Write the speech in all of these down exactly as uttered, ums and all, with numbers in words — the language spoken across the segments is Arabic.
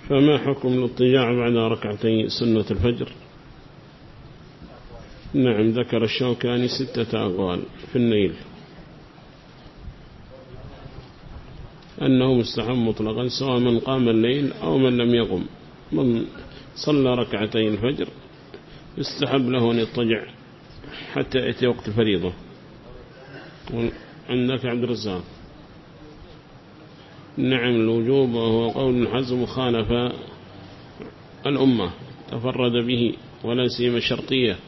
فما حكم الاضطجاع بعد ركعتي سنة الفجر؟ نعم، ذكر الشوكاني ستة أقوال في النيل أنه مستحب مطلقا، سواء من قام الليل أو من لم يقم. من صلى ركعتي الفجر يستحب له أن يضطجع حتى يأتي وقت الفريضة. عندك عبد الرزاق. نعم، الوجوب وهو قول الحزم خالف الأمة تفرد به ولا سيما الشرطية.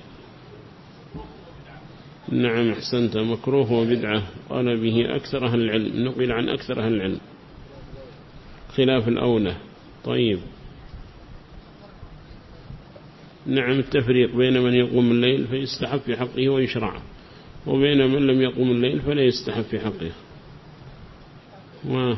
نعم أحسنت، مكروه وبدعة قال به أكثر أهل العلم، نقل عن أكثر أهل العلم خلاف الأولى. طيب، نعم التفريق بين من يقوم الليل فيستحب في حقه ويشرع، وبين من لم يقوم الليل فلا يستحب في حقه. و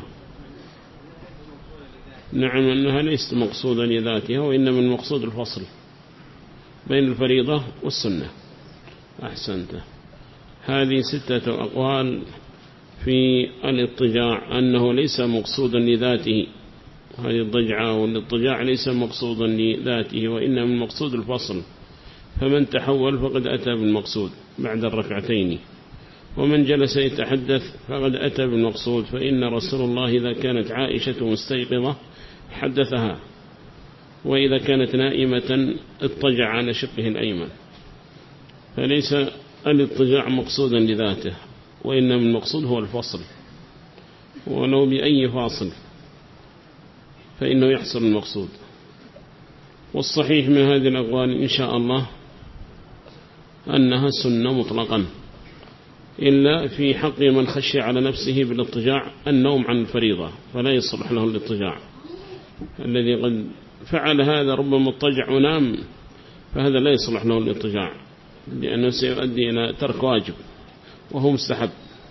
نعم أنها ليست مقصودا لذاتها، وإنما المقصود الفصل بين الفريضة والسنة. أحسنت. هذه ستة أقوال في الاضطجاع، أنه ليس مقصودا لذاته، هذه الضجعة والاضطجاع ليس مقصودا لذاته، وإنما المقصود الفصل. فمن تحول فقد أتى بالمقصود بعد الركعتين، ومن جلس يتحدث فقد أتى بالمقصود. فإن رسول الله إذا كانت عائشة مستيقظة حدثها، وإذا كانت نائمة اضطجع على شقه الأيمن. فليس الاضطجاع مقصودا لذاته، وإنما المقصود هو الفصل، ولو بأي فاصل فإنه يحصل المقصود. والصحيح من هذه الأقوال إن شاء الله أنها سنة مطلقا، إلا في حق من خشي على نفسه بالاضطجاع النوم عن الفريضة، فلا يصلح له الاضطجاع. الذي قد فعل هذا ربما اضطجع ونام، فهذا لا يصلح له الاضطجاع، لأنه سيؤدي إلى ترك واجب وهو مستحب.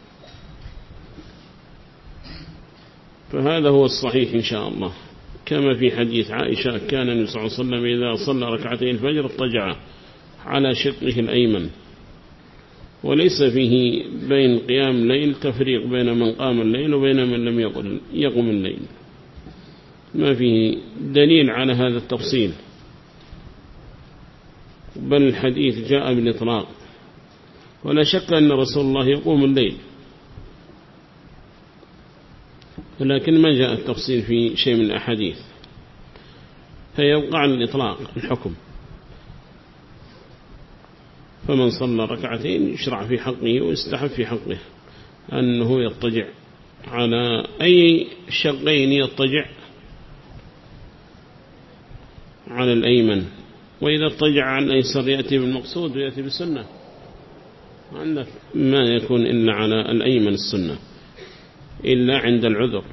فهذا هو الصحيح إن شاء الله، كما في حديث عائشة كان النبي صلى الله عليه وسلم إذا صلى ركعتين الفجر اضطجع على شقه الأيمن. وليس فيه بين قيام الليل تفريق بين من قام الليل وبين من لم يقم الليل، ما فيه دليل على هذا التفصيل، بل الحديث جاء بالإطلاق. ولا شك أن رسول الله يقوم الليل، ولكن ما جاء التفصيل في شيء من الأحاديث، فيبقى على الإطلاق الحكم. فمن صلى ركعتين يشرع في حقه ويستحب في حقه أنه يضطجع على أي شقين، يضطجع على الأيمن، وإذا اضطجع على الأيسر يأتي بالمقصود ويأتي بالسنة. عندك ما يكون إلا على الأيمن السنة إلا عند العذر،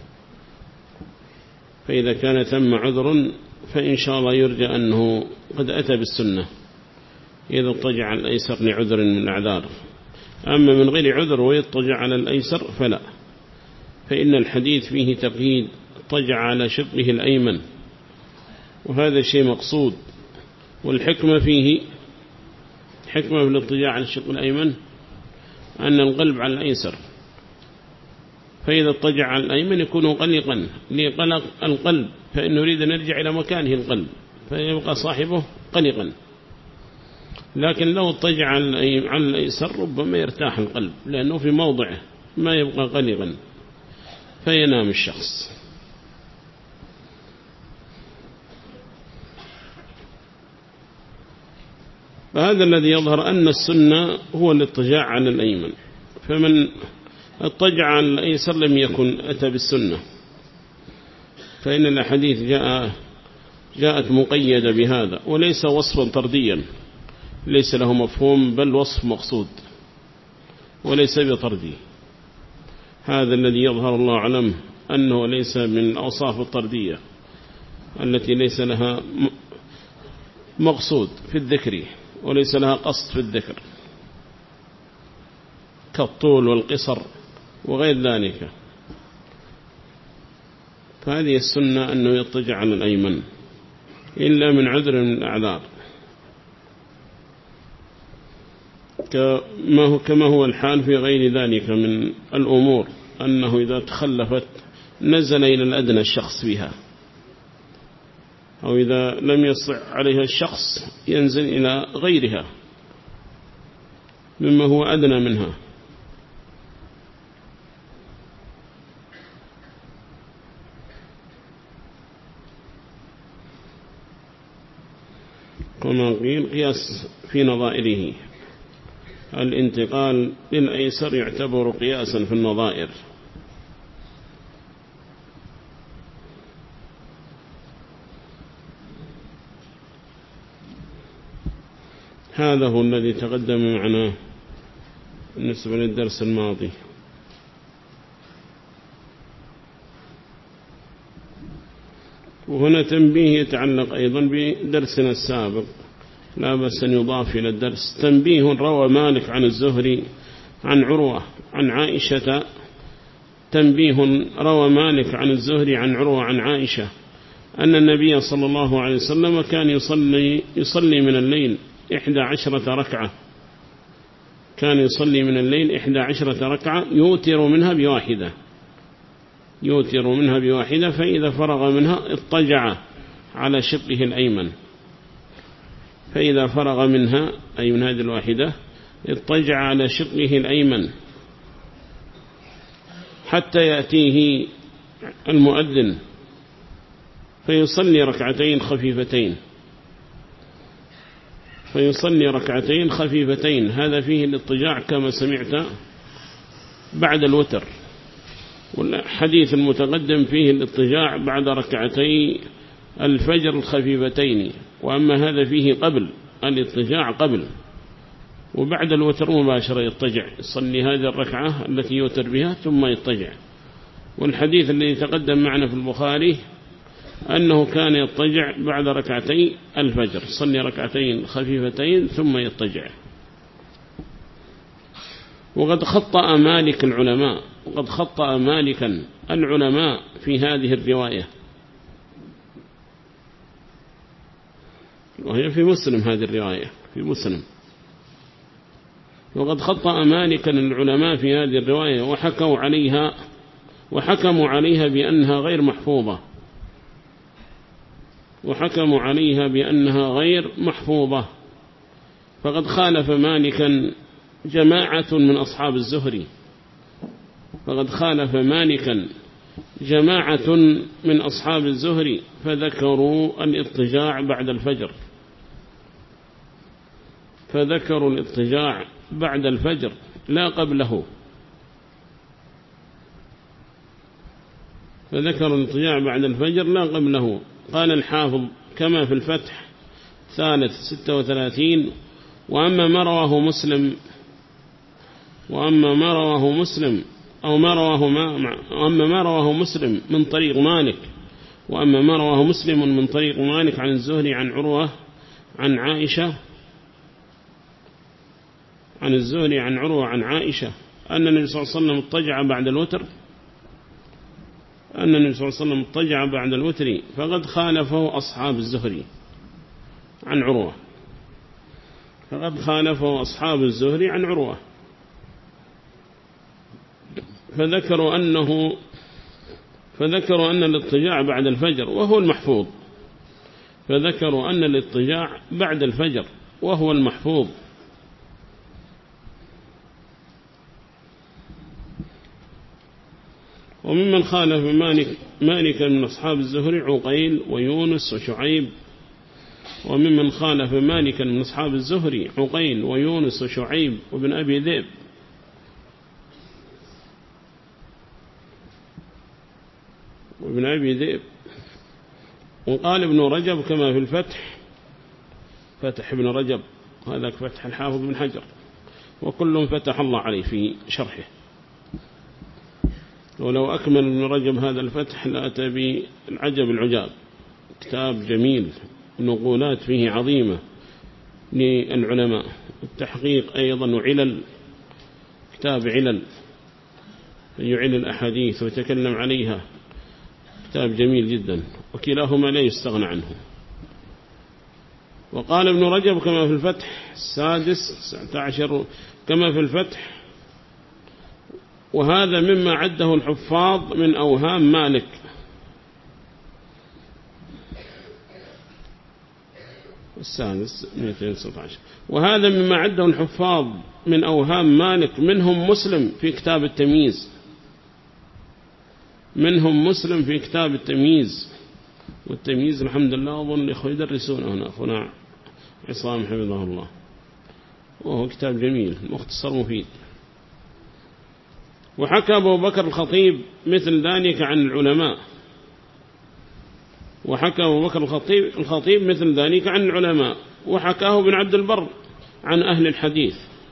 فإذا كان ثم عذر فإن شاء الله يرجى أنه قد أتى بالسنة إذا اضطجع على الأيسر لعذر من الأعذار. أما من غير عذر ويضطجع على الأيسر فلا، فإن الحديث فيه تقييد اضطجع على شقه الأيمن، وهذا شيء مقصود. والحكمة فيه، حكمة في الاضطجاع على الشق الأيمن أن القلب على الأيسر، فإذا اضطجع على الأيمن يكون قلقا لقلق القلب، فإنه يريد أن يرجع إلى مكانه القلب، فيبقى صاحبه قلقا. لكن لو اضطجع على الأيسر ربما يرتاح القلب، لأنه في موضعه ما يبقى قلقا، فينام الشخص. فهذا الذي يظهر أن السنة هو الاضطجاع على الأيمن، فمن اضطجع على الأيسر لم يكن أتى بالسنة، فإن الحديث جاء جاءت مقيدة بهذا، وليس وصفا طرديا، ليس له مفهوم، بل وصف مقصود وليس بطردي. هذا الذي يظهر الله أعلم أنه ليس من الأوصاف الطردية التي ليس لها مقصود في الذكر وليس لها قصد في الذكر، كالطول والقصر وغير ذلك. فهذه السنة أنه يضطجع على الأيمن إلا من عذر من الأعذار، كما هو, كما هو الحال في غير ذلك من الأمور، أنه إذا تخلفت نزل إلى الأدنى الشخص بها، أو إذا لم يستطع عليها الشخص ينزل إلى غيرها مما هو أدنى منها. كما قيل قياس في نظائره، الانتقال للأيسر يعتبر قياسا في النظائر. هذا هو الذي تقدم معنا بالنسبة للدرس الماضي. وهنا تنبيه يتعلق أيضا بدرسنا السابق، لا بس أن يضاف إلى الدرس. تنبيه روى مالك عن الزهري عن عروة عن عائشة. تنبيه روى مالك عن الزهري عن عروة عن عائشة أن النبي صلى الله عليه وسلم كان يصلي, يصلي من الليل إحدى عشرة ركعة. كان يصلي من الليل إحدى عشرة ركعة يوتر منها بواحدة يوتر منها بواحدة فإذا فرغ منها اضطجع على شقه الأيمن. فإذا فرغ منها أي من هذه الواحدة اضطجع على شقه الأيمن حتى يأتيه المؤذن فيصلي ركعتين خفيفتين فيصلي ركعتين خفيفتين هذا فيه الاضطجاع كما سمعت بعد الوتر. والحديث المتقدم فيه الاضطجاع بعد ركعتي الفجر الخفيفتين، وأما هذا فيه قبل الاضطجاع قبل، وبعد الوتر مباشرة يضطجع يصلي هذه الركعة التي يوتر بها ثم يضطجع. والحديث الذي تقدم معنا في البخاري أنه كان يضطجع بعد ركعتي الفجر، يصلي ركعتين خفيفتين ثم يضطجع. وقد خطأ مالك العلماء وقد خطأ مالكا العلماء في هذه الرواية، وهي في مسلم هذه الرواية في مسلم. وقد خطأ مالكا العلماء في هذه الرواية وحكوا عليها وحكموا عليها بأنها غير محفوظة وحكموا عليها بأنها غير محفوظة. فقد خالف مالكا جماعة من أصحاب الزهري فقد خالف مالكا جماعة من أصحاب الزهري فذكروا الاضطجاع بعد الفجر فذكروا الاضطجاع بعد الفجر لا قبله فذكروا الاضطجاع بعد الفجر لا قبله. قال الحافظ كما في الفتح ثالث ستة وثلاثين: وأما ما رواه مسلم وأما ما رواه مسلم أو ما رواه ما وأما ما رواه مسلم من طريق مالك وأما ما رواه مسلم من طريق مالك عن الزهري عن عروة عن عائشة عن الزهري عن عروة عن عائشة أن النبي صلى الله عليه وسلم اضطجع بعد الوتر أن النبي صلى الله عليه وسلم اضطجع بعد الوتر فقد خالفه أصحاب الزهري عن عروة فقد خالفه أصحاب الزهري عن عروة فذكروا أنه فذكروا أن الاضطجاع بعد الفجر وهو المحفوظ فذكروا أن الاضطجاع بعد الفجر وهو المحفوظ. وممن خالف مالك مالك من أصحاب الزهري عقيل ويونس وشعيب وممن خالف مالكا من أصحاب الزهري عقيل ويونس وشعيب وابن أبي ذئب وابن أبي ذئب. وقال ابن رجب كما في الفتح فتح ابن رجب هذا فتح الحافظ بن حجر وكل فتح الله عليه في شرحه. ولو أكمل ابن رجب هذا الفتح لأتى بالعجب العجاب، كتاب جميل نقولات فيه عظيمة للعلماء، التحقيق أيضا وعلل، كتاب علل يعلل الأحاديث ويتكلم عليها، كتاب جميل جدا وكلاهما لا يستغنى عنه. وقال ابن رجب كما في الفتح السادس تسعة عشر كما في الفتح: وهذا مما عده الحفاظ من أوهام مالك السادس مئتين وتسعة عشر. وهذا مما عده الحفاظ من أوهام مالك، منهم مسلم في كتاب التمييز، منهم مسلم في كتاب التمييز. والتمييز الحمد لله أظن الإخوة يدرسونه هنا، أخونا عصام حفظه الله، وهو كتاب جميل مختصر مفيد. وحكى أبو بكر الخطيب مثل ذلك عن العلماء، وحكى أبو بكر الخطيب, الخطيب مثل ذلك عن العلماء، وحكاه ابن عبد البر عن أهل الحديث،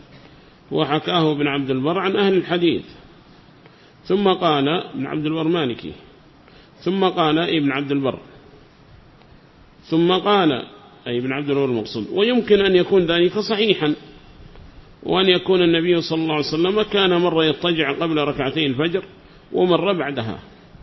وحكاه ابن عبد البر عن أهل الحديث. ثم قال ابن عبد البر مالكي، ثم قال ابن عبد البر، ثم قال أي ابن عبد البر المقصود. ويمكن أن يكون ذلك صحيحا، وأن يكون النبي صلى الله عليه وسلم كان مرة يضطجع قبل ركعتين الفجر ومرة بعدها.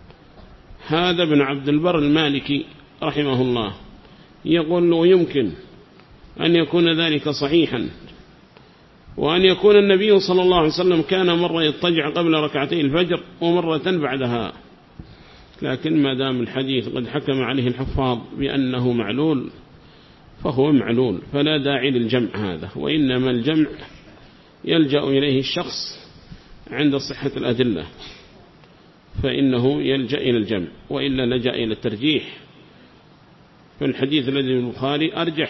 هذا ابن عبد البر المالكي رحمه الله يقول ويمكن أن يكون ذلك صحيحا، وأن يكون النبي صلى الله عليه وسلم كان مرة يضطجع قبل ركعتين الفجر ومرة بعدها. لكن ما دام الحديث قد حكم عليه الحفاظ بأنه معلول فهو معلول، فلا داعي للجمع هذا، وإنما الجمع يلجأ إليه الشخص عند صحة الأدلة، فإنه يلجأ إلى الجمع، وإلا لجأ إلى الترجيح. فالحديث الذي في البخاري أرجح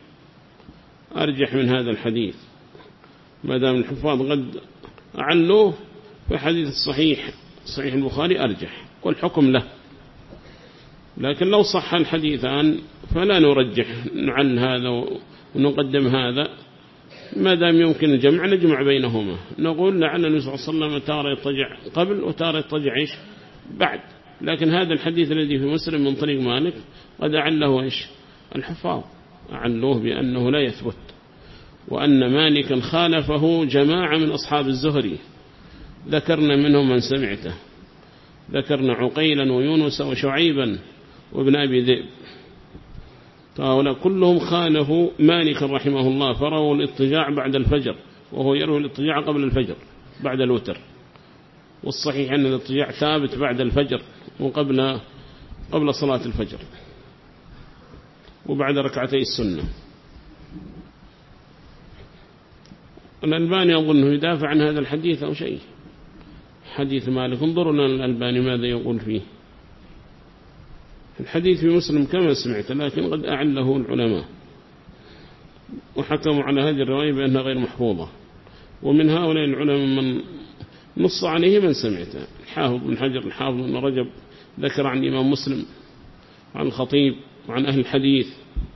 أرجح من هذا الحديث، ما دام الحفاظ قد أعلوه، فحديث الصحيح صحيح البخاري أرجح والحكم له. لكن لو صح الحديثان فلا نرجح، نعل هذا ونقدم هذا، ما دام يمكن الجمع نجمع بينهما، نقول لعل النبي صلى الله عليه وسلم تارة يضطجع قبل وتارة يضطجع إيش بعد. لكن هذا الحديث الذي في مسلم من طريق مالك قد أعله إيش الحفاظ، أعلوه بأنه لا يثبت، وأن مالكا خالفه جماعة من أصحاب الزهري، ذكرنا منهم من سمعته، ذكرنا عقيلا ويونس وشعيبا وابن أبي ذئب، فهؤلاء كلهم خالفوا مالك رحمه الله، فروا الاضطجاع بعد الفجر، وهو يروي الاضطجاع قبل الفجر بعد الوتر. والصحيح أن الاضطجاع ثابت بعد الفجر وقبل قبل صلاة الفجر وبعد ركعتي السنة. الألباني أظنه يدافع عن هذا الحديث أو شيء، حديث مالك، انظرنا الألباني ماذا يقول فيه. الحديث في مسلم كما سمعت، لكن قد أعله العلماء وحكموا على هذه الرواية بأنها غير محفوظة. ومن هؤلاء العلماء من نص عليه من سمعته، الحافظ بن حجر، الحافظ بن رجب، ذكر عن الإمام مسلم وعن الخطيب وعن أهل الحديث.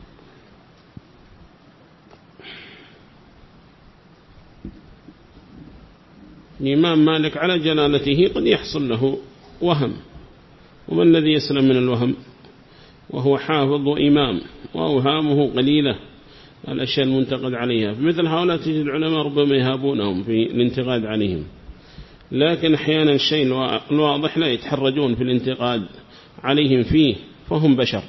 الإمام مالك على جلالته قد يحصل له وهم، وما الذي يسلم من الوهم؟ وهو حافظ وإمام وأوهامه قليلة، الأشياء المنتقد عليها. مثل هؤلاء تجد العلماء ربما يهابونهم في الانتقاد عليهم، لكن أحيانا الشيء الواضح لا يتحرجون في الانتقاد عليهم فيه، فهم بشر.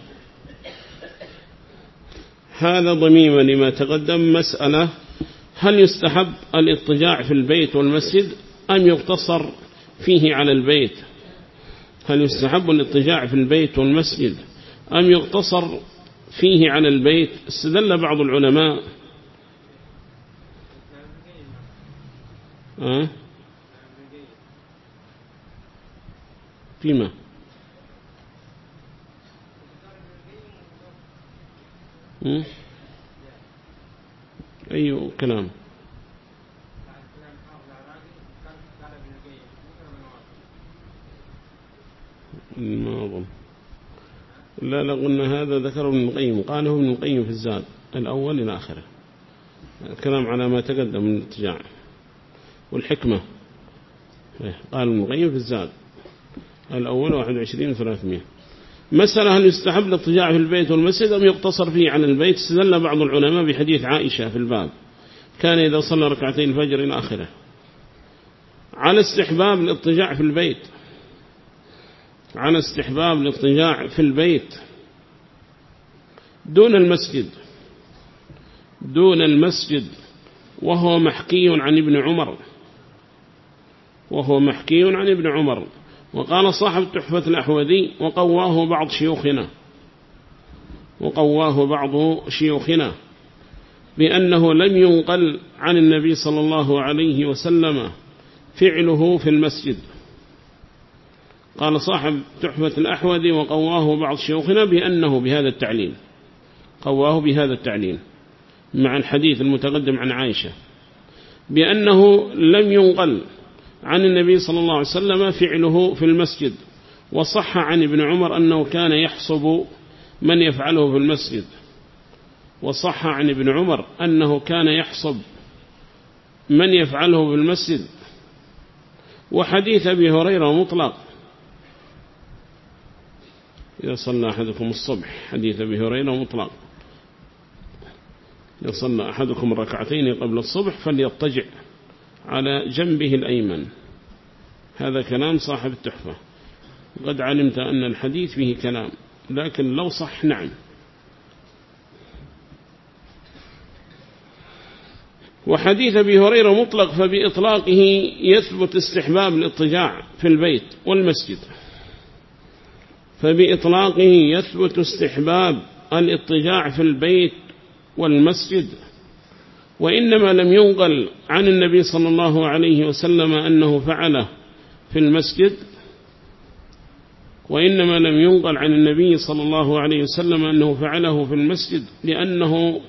هذا ضميما لما تقدم. مسألة: هل يستحب الاضطجاع في البيت والمسجد أم يقتصر فيه على البيت؟ هل يستحب الاضطجاع في البيت والمسجد أم يقتصر فيه على البيت؟ استدل بعض العلماء أه؟ فيما أه؟ أي كلام؟ ما أظن، لا لا قلنا هذا ذكره ابن القيم، قاله ابن القيم في الزاد الأول إلى آخره، الكلام على ما تقدم من الاتجاع والحكمة. قال ابن القيم في الزاد الأول واحد وعشرين وثلاثمائة. مسألة: هل يستحب الاضطجاع في البيت والمسجد أم يقتصر فيه على البيت؟ استدل بعض العلماء بحديث عائشة في الباب، كان إذا صلى ركعتين الفجر إلى آخره، على استحباب الاضطجاع في البيت، على استحباب الاضطجاع في البيت دون المسجد، دون المسجد، وهو محكي عن ابن عمر، وهو محكي عن ابن عمر. وقال صاحب تحفة الأحوذي: وقواه بعض شيوخنا، وقواه بعض شيوخنا بأنه لم ينقل عن النبي صلى الله عليه وسلم فعله في المسجد. قال صاحب تحفة الأحوذي وقواه بعض شيوخنا بأنه بهذا التعليل، قواه بهذا التعليل مع الحديث المتقدم عن عائشة بأنه لم ينقل عن النبي صلى الله عليه وسلم فعله في المسجد. وصح عن ابن عمر أنه كان يحصب من يفعله في المسجد، وصح عن ابن عمر أنه كان يحصب من يفعله في المسجد. وحديث أبي هريرة مطلق إذا صلى أحدكم الصبح، حديث أبي هريرة مطلق إذا صلى أحدكم الركعتين قبل الصبح فليضطجع على جنبه الأيمن. هذا كلام صاحب التحفة. قد علمت أن الحديث فيه كلام، لكن لو صح نعم. وحديث أبي هريرة مطلق، فبإطلاقه يثبت استحباب الاضطجاع في البيت والمسجد، فبإطلاقه يثبت استحباب الاضطجاع في البيت والمسجد. وإنما لم ينقل عن النبي صلى الله عليه وسلم أنه فعله في المسجد، وإنما لم ينقل عن النبي صلى الله عليه وسلم أنه فعله في المسجد لأنه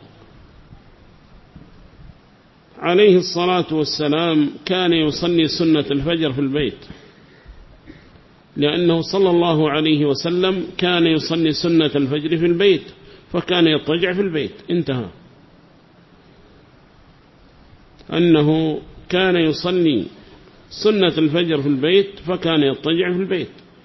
عليه الصلاة والسلام كان يصلي سنة الفجر في البيت، لأنه صلى الله عليه وسلم كان يصلي سنة الفجر في البيت، فكان يضطجع في البيت. انتهى. أنه كان يصلي سنة الفجر في البيت فكان يضطجع في البيت،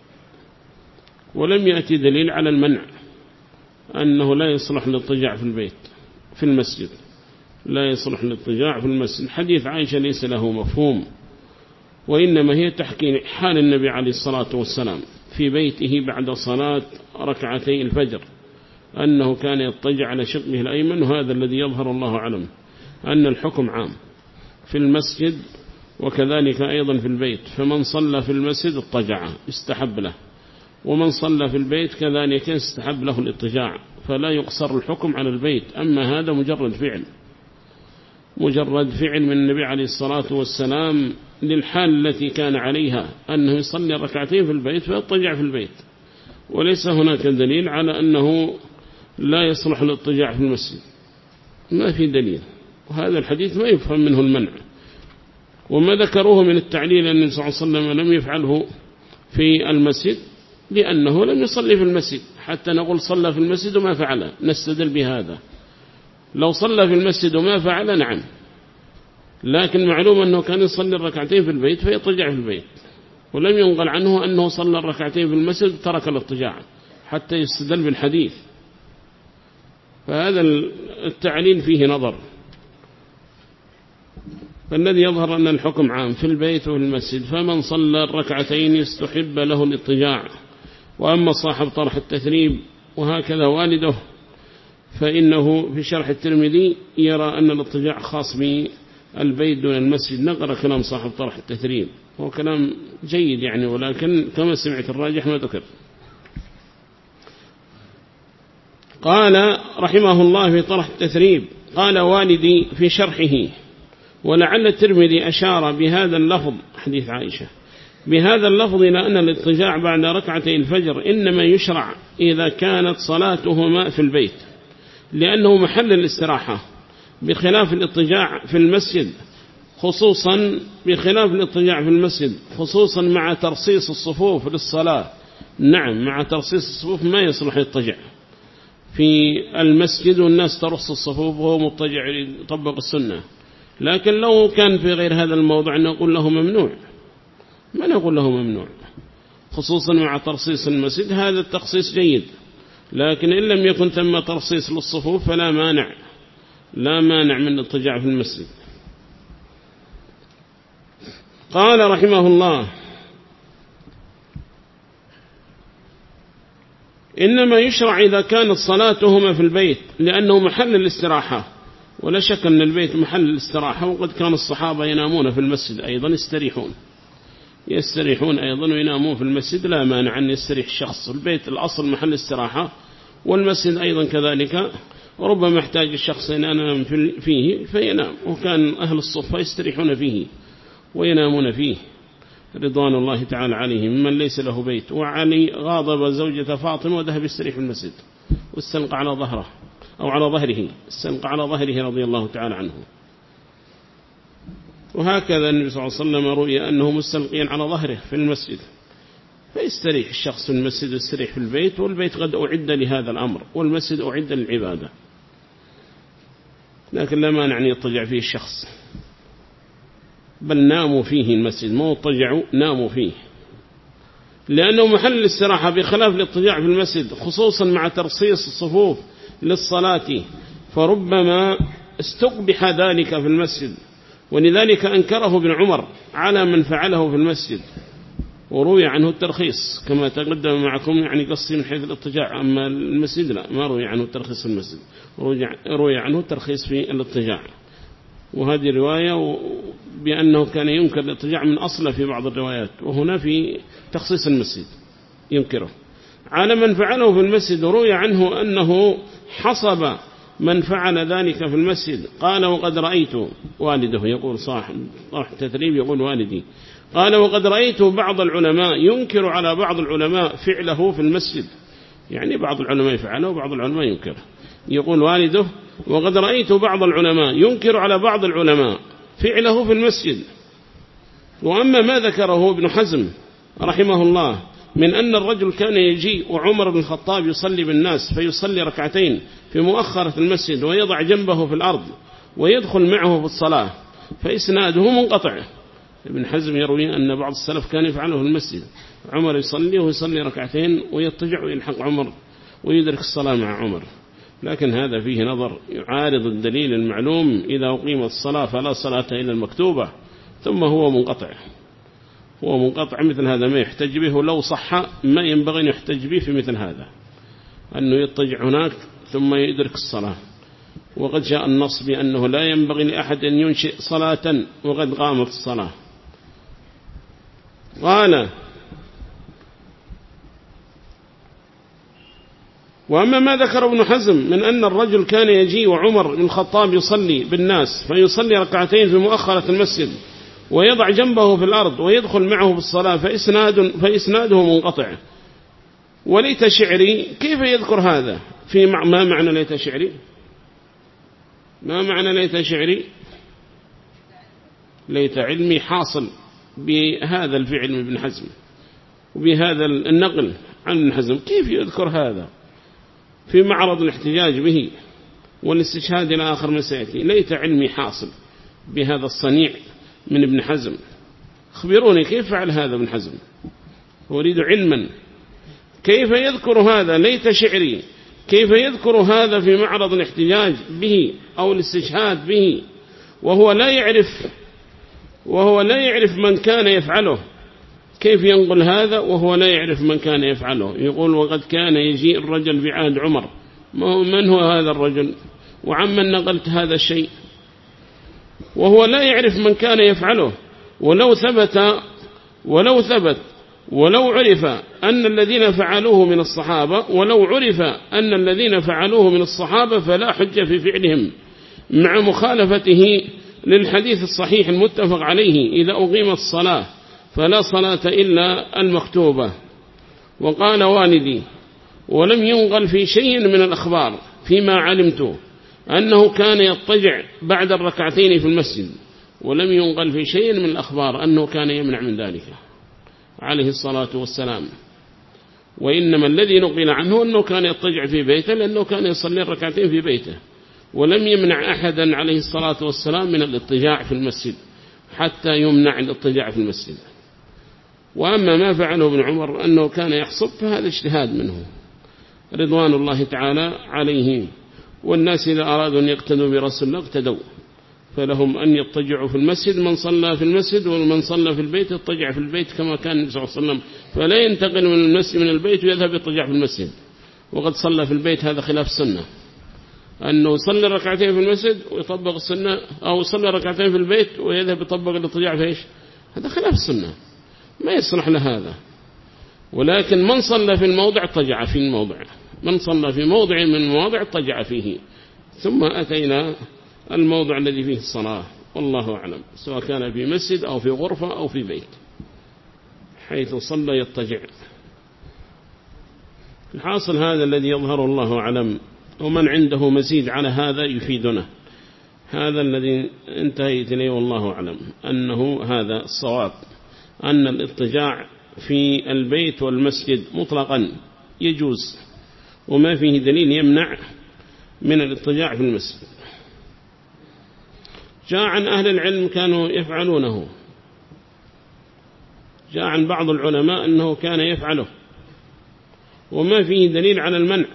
ولم يأتي دليل على المنع أنه لا يصلح للاضطجاع في البيت في المسجد، لا يصلح للاضطجاع في المسجد. حديث عائشة ليس له مفهوم، وإنما هي تحكي حال النبي عليه الصلاة والسلام في بيته بعد صلاة ركعتي الفجر أنه كان يضطجع على شقه الأيمن. وهذا الذي يظهر الله أعلم أن الحكم عام في المسجد وكذلك أيضا في البيت، فمن صلى في المسجد اضطجع استحب له، ومن صلى في البيت كذلك استحب له الاضطجاع، فلا يقصر الحكم على البيت. أما هذا مجرد فعل مجرد فعل من النبي عليه الصلاة والسلام للحال التي كان عليها أنه يصلي ركعتين في البيت فيضطجع في البيت، وليس هناك دليل على أنه لا يصلح الاضطجاع في المسجد، ما في دليل. وهذا الحديث ما يفهم منه المنع. وما ذكروه من التعليل أن النبي صلى الله عليه وسلم لم يفعله في المسجد لأنه لم يصلي في المسجد، حتى نقول صلى في المسجد وما فعله نستدل بهذا. لو صلى في المسجد وما فعل نعم، لكن معلوم أنه كان يصلي الركعتين في البيت فيضطجع في البيت، ولم ينقل عنه أنه صلى الركعتين في المسجد وترك الاضطجاع حتى يستدل بالحديث. فهذا التعليل فيه نظر. فالذي يظهر أن الحكم عام في البيت وفي المسجد، فمن صلى الركعتين يستحب له الاضطجاع. وأما صاحب طرح التثريب وهكذا والده فإنه في شرح الترمذي يرى أن الاضطجاع خاص بالبيت دون المسجد. نقرأ كلام صاحب طرح التثريب، هو كلام جيد يعني، ولكن كما سمعت الراجح ما ذكر. قال رحمه الله في طرح التثريب، قال والدي في شرحه: ولعل الترمذي أشار بهذا اللفظ حديث عائشة بهذا اللفظ إلى أن الاضطجاع بعد ركعتي الفجر إنما يشرع إذا كانت صلاتهما في البيت، لأنه محل الاستراحة، بخلاف الاضطجاع في المسجد، خصوصا بخلاف الاضطجاع في المسجد خصوصا مع ترصيص الصفوف للصلاة. نعم، مع ترصيص الصفوف ما يصلح يضطجع في المسجد والناس ترص الصفوف وهو مضطجع يطبق السنة. لكن لو كان في غير هذا الموضع نقول له ممنوع، ما نقول له ممنوع، خصوصا مع ترصيص المسجد. هذا التخصيص جيد، لكن إن لم يكن تم ترصيص للصفوف فلا مانع لا مانع من الاضطجاع في المسجد. قال رحمه الله: إنما يشرع إذا كانت صلاتهما في البيت، لأنه محل الاستراحة، ولا شك أن البيت محل الاستراحة. وقد كان الصحابة ينامون في المسجد أيضا، يستريحون يستريحون أيضا وينامون في المسجد، لا مانع أن يستريح الشخص. البيت الأصل محل استراحة، والمسجد أيضا كذلك وربما يحتاج الشخص أن ينام فيه فينام، وكان أهل الصفة يستريحون فيه وينامون فيه رضوان الله تعالى عليهم ممن ليس له بيت. وعلي غاضب زوجة فاطمة وذهب يستريح في المسجد واستلقى على ظهره أو على ظهره استلقى على ظهره رضي الله تعالى عنه. وهكذا النبي صلى الله عليه وسلم رؤي أنه مستلقيا على ظهره في المسجد، فيستريح الشخص في المسجد ويستريح في البيت، والبيت قد أعد لهذا الأمر والمسجد أعد للعبادة، لكن لا مانع أن يضطجع فيه الشخص، بل ناموا فيه المسجد، ما اضطجعوا ناموا فيه، لأنه محل الاستراحة بخلاف الاضطجاع في المسجد، خصوصا مع ترصيص الصفوف للصلاة، فربما استقبح ذلك في المسجد، ولذلك أنكره ابن عمر على من فعله في المسجد، وروي عنه الترخيص كما تقدم معكم، يعني قصي من حيث الاضطجاع، أما المسجد لا، ما روي عنه الترخيص في المسجد، روي عنه الترخيص في الاضطجاع. وهذه رواية بأنه كان ينكر الاضطجاع من أصله في بعض الروايات، وهنا في تخصيص المسجد ينكره على من فعله في المسجد. وروي عنه أنه حصب من فعل ذلك في المسجد، قال وقد رأيت والده يقول صاحب تثريب يقول والدي قال وقد رأيت بعض العلماء ينكر على بعض العلماء فعله في المسجد، يعني بعض العلماء يفعله وبعض العلماء ينكره. يقول والده وقد رأيت بعض العلماء ينكر على بعض العلماء فعله في المسجد. وأما ما ذكره ابن حزم رحمه الله من أن الرجل كان يجي وعمر بن الخطاب يصلي بالناس فيصلي ركعتين في مؤخرة المسجد ويضع جنبه في الأرض ويدخل معه في الصلاة، فإسناده منقطع. ابن حزم يروي أن بعض السلف كان يفعله في المسجد، عمر يصلي ويصلي ركعتين ويضطجع ويلحق عمر ويدرك الصلاة مع عمر، لكن هذا فيه نظر يعارض الدليل المعلوم إذا أقيمت الصلاة فلا صلاة إلا المكتوبة، ثم هو منقطع هو منقطع مثل هذا ما يحتج به، ولو صح ما ينبغي أن يحتج به في مثل هذا، أنه يضطجع هناك ثم يدرك الصلاة. وقد جاء النص بأنه لا ينبغي لأحد أن ينشئ صلاة وقد قامت الصلاة. قال وأما ما ذكر ابن حزم من أن الرجل كان يجي وعمر بن الخطاب يصلي بالناس فيصلي ركعتين في مؤخرة المسجد ويضع جنبه في الأرض ويدخل معه في الصلاة، فإسناد فإسناده منقطع. وليت شعري كيف يذكر هذا في مع ما معنى ليت شعري؟ ما معنى ليت شعري؟ ليت علمي حاصل بهذا الفعل من ابن حزم وبهذا النقل عن ابن حزم، كيف يذكر هذا في معرض الاحتجاج به والاستشهاد إلى آخر ما سيأتي؟ ليت علمي حاصل بهذا الصنيع من ابن حزم، خبروني كيف فعل هذا ابن حزم، أريد علما كيف يذكر هذا ليت شعري، كيف يذكر هذا في معرض الاحتجاج به أو الاستشهاد به وهو لا يعرف وهو لا يعرف من كان يفعله، كيف ينقل هذا وهو لا يعرف من كان يفعله؟ يقول وقد كان يجيء الرجل بعهد عمر، من هو هذا الرجل وعمن نقلت هذا الشيء وهو لا يعرف من كان يفعله؟ ولو ثبت ولو ثبت ولو عرف أن الذين فعلوه من الصحابة ولو عرف أن الذين فعلوه من الصحابة فلا حجة في فعلهم مع مخالفته للحديث الصحيح المتفق عليه إذا أقيمت الصلاة فلا صلاة إلا المكتوبة. وقال والدي ولم ينقل في شيء من الأخبار فيما علمت أنه كان يضطجع بعد الركعتين في المسجد، ولم ينقل في شيء من الأخبار أنه كان يمنع من ذلك عليه الصلاة والسلام، وإنما الذي نقل عنه أنه كان يضطجع في بيته لأنه كان يصلي الركعتين في بيته، ولم يمنع أحدا عليه الصلاة والسلام من الاضطجاع في المسجد حتى يمنع الاضطجاع في المسجد. وأما ما فعله ابن عمر أنه كان يحصب فهذا اجتهاد منه رضوان الله تعالى عليه، والناس إذا أرادوا أن يقتدوا برسول الله اقتدوا، فلهم أن يضطجعوا في المسجد، من صلى في المسجد ومن صلى في البيت يضطجع في البيت كما كان النبي صلى الله عليه وسلم، فلا ينتقل من المسجد من البيت ويذهب يضطجع في المسجد وقد صلى في البيت، هذا خلاف السنة، أنه يصلي ركعتين في المسجد ويطبق السنة، أو يصلي ركعتين في البيت ويذهب يطبق الاضطجاع في إيش؟ هذا خلاف السنة ما يصلح لهذا. ولكن من صلى في الموضع اضطجع في الموضع من صلى في موضع من المواضع اضطجع فيه، ثم أتينا الموضع الذي فيه الصلاة، والله أعلم، سواء كان في مسجد أو في غرفة أو في بيت، حيث صلى يضطجع. الحاصل هذا الذي يظهر الله أعلم، ومن عنده مزيد على هذا يفيدنا. هذا الذي انتهيت إليه والله أعلم أنه هذا الصواب، أن الاضطجاع في البيت والمسجد مطلقا يجوز، وما فيه دليل يمنع من الاضطجاع في المسجد. جاء عن أهل العلم كانوا يفعلونه، جاء عن بعض العلماء أنه كان يفعله، وما فيه دليل على المنع،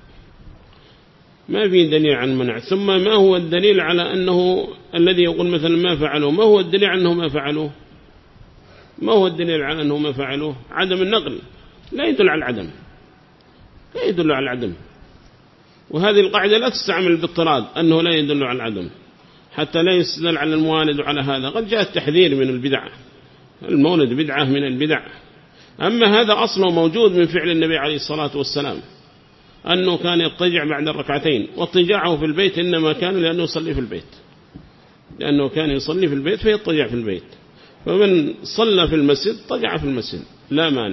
ما فيه دليل على المنع. ثم ما هو الدليل على أنه الذي يقول مثلا ما فعلوه؟ ما هو الدليل على أنه ما فعلوه؟ ما هو الدليل على أنه ما فعلوه؟ عدم النقل لا يدل على العدم، لا يدل على العدم. وهذه القاعدة لا تستعمل باضطراد أنه لا يدل على العدم، حتى لا يستدل على الموالد وعلى هذا. قد جاء التحذير من البدع، المولد بدعة من البدع. أما هذا أصله موجود من فعل النبي عليه الصلاة والسلام، أنه كان يضطجع بعد الركعتين، واضطجاعه في البيت إنما كان لأنه يصلي في البيت، لأنه كان يصلي في البيت فيضطجع في البيت. فمن صلى في المسجد اضطجع في المسجد لا مانع.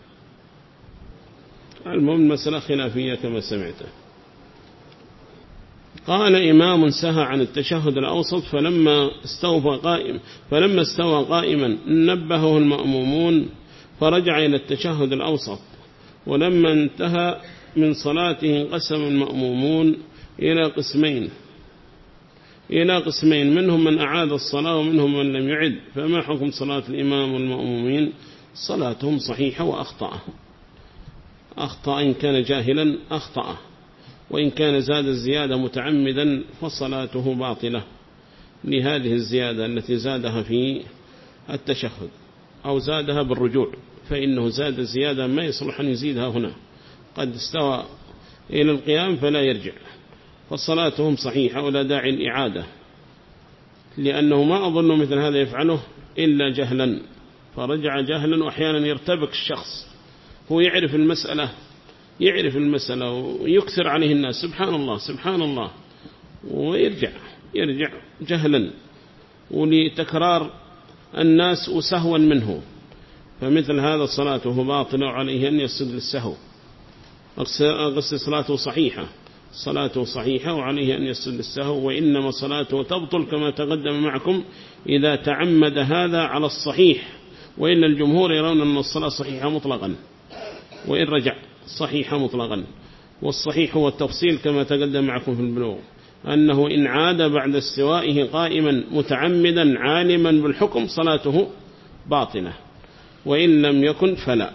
المهم المسألة خلافية كما سمعته. قال إمام سهى عن التشهد الأوسط فلما استوى قائم فلما استوى قائما نبهه المأمومون فرجع إلى التشهد الأوسط، ولما انتهى من صلاته قسم المأمومون إلى قسمين إلى قسمين منهم من أعاد الصلاة ومنهم من لم يعد. فما حكم صلاة الإمام والمأمومين؟ صلاتهم صحيحة وأخطأ، أخطأ إن كان جاهلا أخطأ، وإن كان زاد الزيادة متعمدا فصلاته باطلة لهذه الزيادة التي زادها في التشهد أو زادها بالرجوع، فإنه زاد زيادة ما يصلح أن يزيدها هنا، قد استوى إلى القيام فلا يرجع، فصلاتهم صحيحة ولا داعي الإعادة، لأنه ما أظن مثل هذا يفعله إلا جهلا، فرجع جهلا. وأحيانا يرتبك الشخص، هو يعرف المسألة يعرف المسألة ويكثر عليه الناس سبحان الله سبحان الله، ويرجع يرجع جهلا ولتكرار الناس وسهوا منه، فمثل هذا صلاته باطلة وعليه أن يسجد للسهو. أقصد صلاته صحيحة، صلاته صحيحة وعليه أن يسجد للسهو، وإنما صلاته تبطل كما تقدم معكم إذا تعمد هذا على الصحيح، وإن الجمهور يرون أن الصلاة صحيحة مطلقا، وإن رجع صحيحة مطلقا. والصحيح هو التفصيل كما تقدم معكم في البلوغ، أنه إن عاد بعد استوائه قائما متعمدا عالما بالحكم صلاته باطلة، وإن لم يكن فلا.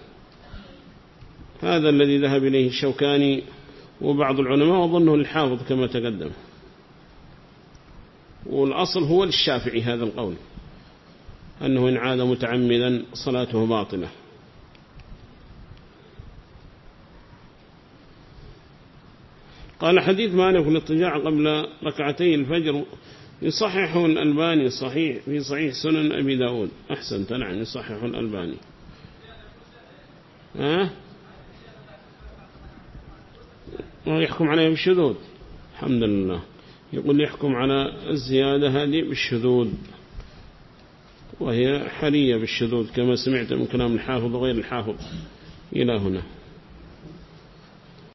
هذا الذي ذهب إليه الشوكاني وبعض العلماء، وظنه الحافظ كما تقدم، والأصل هو للشافعي هذا القول، أنه إن عاد متعمدا صلاته باطلة. قال حديث مالك في الاضطجاع قبل ركعتي الفجر يصححه الألباني صحيح في صحيح سنن أبي داود. أحسن تنعم يصححه الألباني. ها ويحكم عليه بالشذوذ. الحمد لله. يقول يحكم على الزيادة هذه بالشذوذ، وهي حرية بالشذوذ كما سمعت من كلام الحافظ وغير الحافظ إلى هنا.